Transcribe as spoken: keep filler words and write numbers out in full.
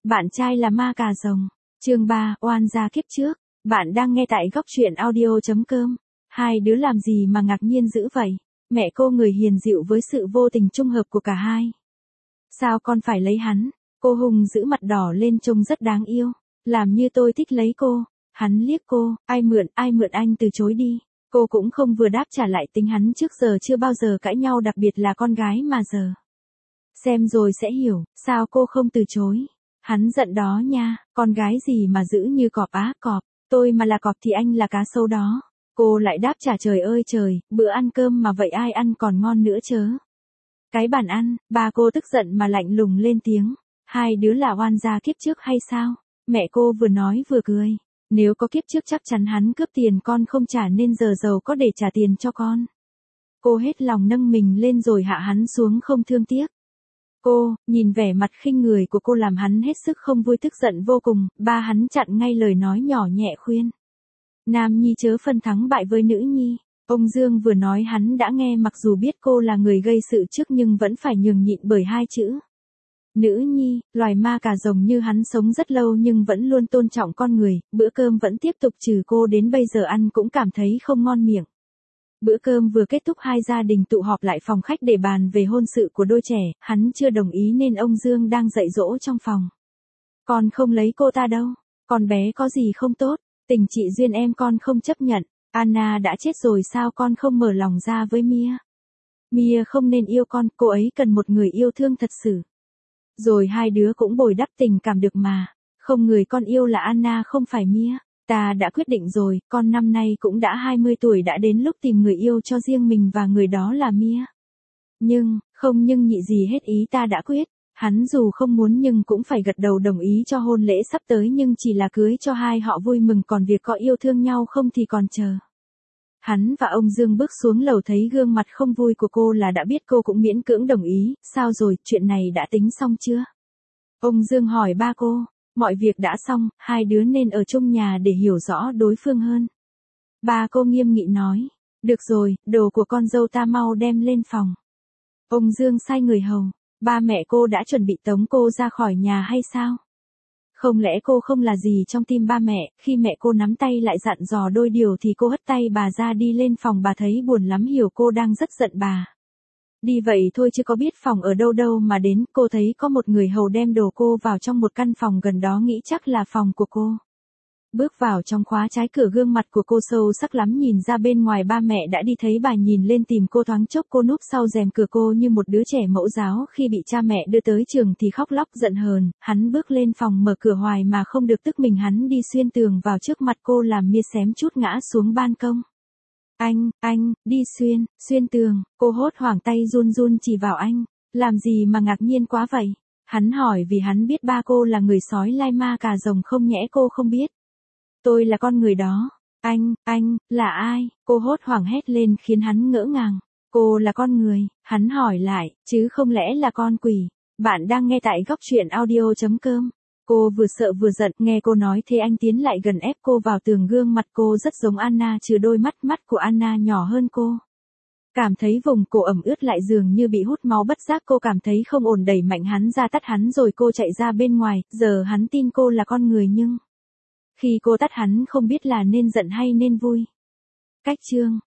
Bạn trai là ma cà rồng. Chương ba, oan gia kiếp trước. Bạn đang nghe tại góc truyện audio chấm com. Hai đứa làm gì mà ngạc nhiên dữ vậy? Mẹ cô người hiền dịu với sự vô tình trung hợp của cả hai. Sao con phải lấy hắn? Cô hùng giữ mặt đỏ lên trông rất đáng yêu. Làm như tôi thích lấy cô. Hắn liếc cô, ai mượn, ai mượn anh từ chối đi. Cô cũng không vừa đáp trả lại, tính hắn trước giờ chưa bao giờ cãi nhau, đặc biệt là con gái mà giờ. Xem rồi sẽ hiểu, sao cô không từ chối. Hắn giận đó nha, con gái gì mà giữ như cọp á, cọp, tôi mà là cọp thì anh là cá sấu đó. Cô lại đáp trả trời ơi trời, bữa ăn cơm mà vậy ai ăn còn ngon nữa chớ. Cái bàn ăn, bà cô tức giận mà lạnh lùng lên tiếng. Hai đứa là oan gia kiếp trước hay sao? Mẹ cô vừa nói vừa cười. Nếu có kiếp trước chắc chắn hắn cướp tiền con không trả nên giờ giàu có để trả tiền cho con. Cô hết lòng nâng mình lên rồi hạ hắn xuống không thương tiếc. Cô, nhìn vẻ mặt khinh người của cô làm hắn hết sức không vui, tức giận vô cùng, ba hắn chặn ngay lời nói nhỏ nhẹ khuyên. Nam nhi chớ phân thắng bại với nữ nhi. Ông Dương vừa nói hắn đã nghe, mặc dù biết cô là người gây sự trước nhưng vẫn phải nhường nhịn bởi hai chữ. Nữ nhi, loài ma cà rồng như hắn sống rất lâu nhưng vẫn luôn tôn trọng con người, bữa cơm vẫn tiếp tục trừ cô đến bây giờ ăn cũng cảm thấy không ngon miệng. Bữa cơm vừa kết thúc hai gia đình tụ họp lại phòng khách để bàn về hôn sự của đôi trẻ, hắn chưa đồng ý nên ông Dương đang dạy dỗ trong phòng. Con không lấy cô ta đâu, con bé có gì không tốt, tình chị duyên em con không chấp nhận, Anna đã chết rồi sao con không mở lòng ra với Mia. Mia không nên yêu con, cô ấy cần một người yêu thương thật sự. Rồi hai đứa cũng bồi đắp tình cảm được mà, không, người con yêu là Anna không phải Mia. Ta đã quyết định rồi, con năm nay cũng đã hai mươi tuổi, đã đến lúc tìm người yêu cho riêng mình và người đó là Mia. Nhưng, không nhưng nhị gì hết, ý ta đã quyết. Hắn dù không muốn nhưng cũng phải gật đầu đồng ý cho hôn lễ sắp tới, nhưng chỉ là cưới cho hai họ vui mừng, còn việc có yêu thương nhau không thì còn chờ. Hắn và ông Dương bước xuống lầu thấy gương mặt không vui của cô là đã biết cô cũng miễn cưỡng đồng ý. Sao rồi, chuyện này đã tính xong chưa? Ông Dương hỏi ba cô. Mọi việc đã xong, hai đứa nên ở chung nhà để hiểu rõ đối phương hơn. Ba cô nghiêm nghị nói. Được rồi, đồ của con dâu ta mau đem lên phòng. Ông Dương sai người hầu. Ba mẹ cô đã chuẩn bị tống cô ra khỏi nhà hay sao? Không lẽ cô không là gì trong tim ba mẹ? Khi mẹ cô nắm tay lại dặn dò đôi điều thì cô hất tay bà ra đi lên phòng. Bà thấy buồn lắm, hiểu cô đang rất giận bà. Đi vậy thôi chứ có biết phòng ở đâu đâu mà đến. Cô thấy có một người hầu đem đồ cô vào trong một căn phòng gần đó, nghĩ chắc là phòng của cô. Bước vào trong, khóa trái cửa, gương mặt của cô sâu sắc lắm, nhìn ra bên ngoài ba mẹ đã đi, thấy bà nhìn lên tìm cô, thoáng chốc cô núp sau rèm cửa. Cô như một đứa trẻ mẫu giáo khi bị cha mẹ đưa tới trường thì khóc lóc giận hờn. Hắn bước lên phòng mở cửa hoài mà không được, tức mình hắn đi xuyên tường vào trước mặt cô làm Mia xém chút ngã xuống ban công. Anh, anh, đi xuyên, xuyên tường, cô hốt hoảng tay run run chỉ vào anh. Làm gì mà ngạc nhiên quá vậy? Hắn hỏi vì hắn biết ba cô là người sói lai ma cà rồng, không nhẽ cô không biết. Tôi là con người đó. Anh, anh, là ai? Cô hốt hoảng hét lên khiến hắn ngỡ ngàng. Cô là con người, hắn hỏi lại, chứ không lẽ là con quỷ? Bạn đang nghe tại góc truyện audio chấm com. Cô vừa sợ vừa giận, nghe cô nói thế anh tiến lại gần ép cô vào tường, gương mặt cô rất giống Anna trừ đôi mắt, mắt của Anna nhỏ hơn cô. Cảm thấy vùng cổ ẩm ướt lại dường như bị hút máu, bất giác cô cảm thấy không ổn, đẩy mạnh hắn ra tắt hắn rồi cô chạy ra bên ngoài. Giờ hắn tin cô là con người nhưng khi cô tắt hắn không biết là nên giận hay nên vui. Cách chương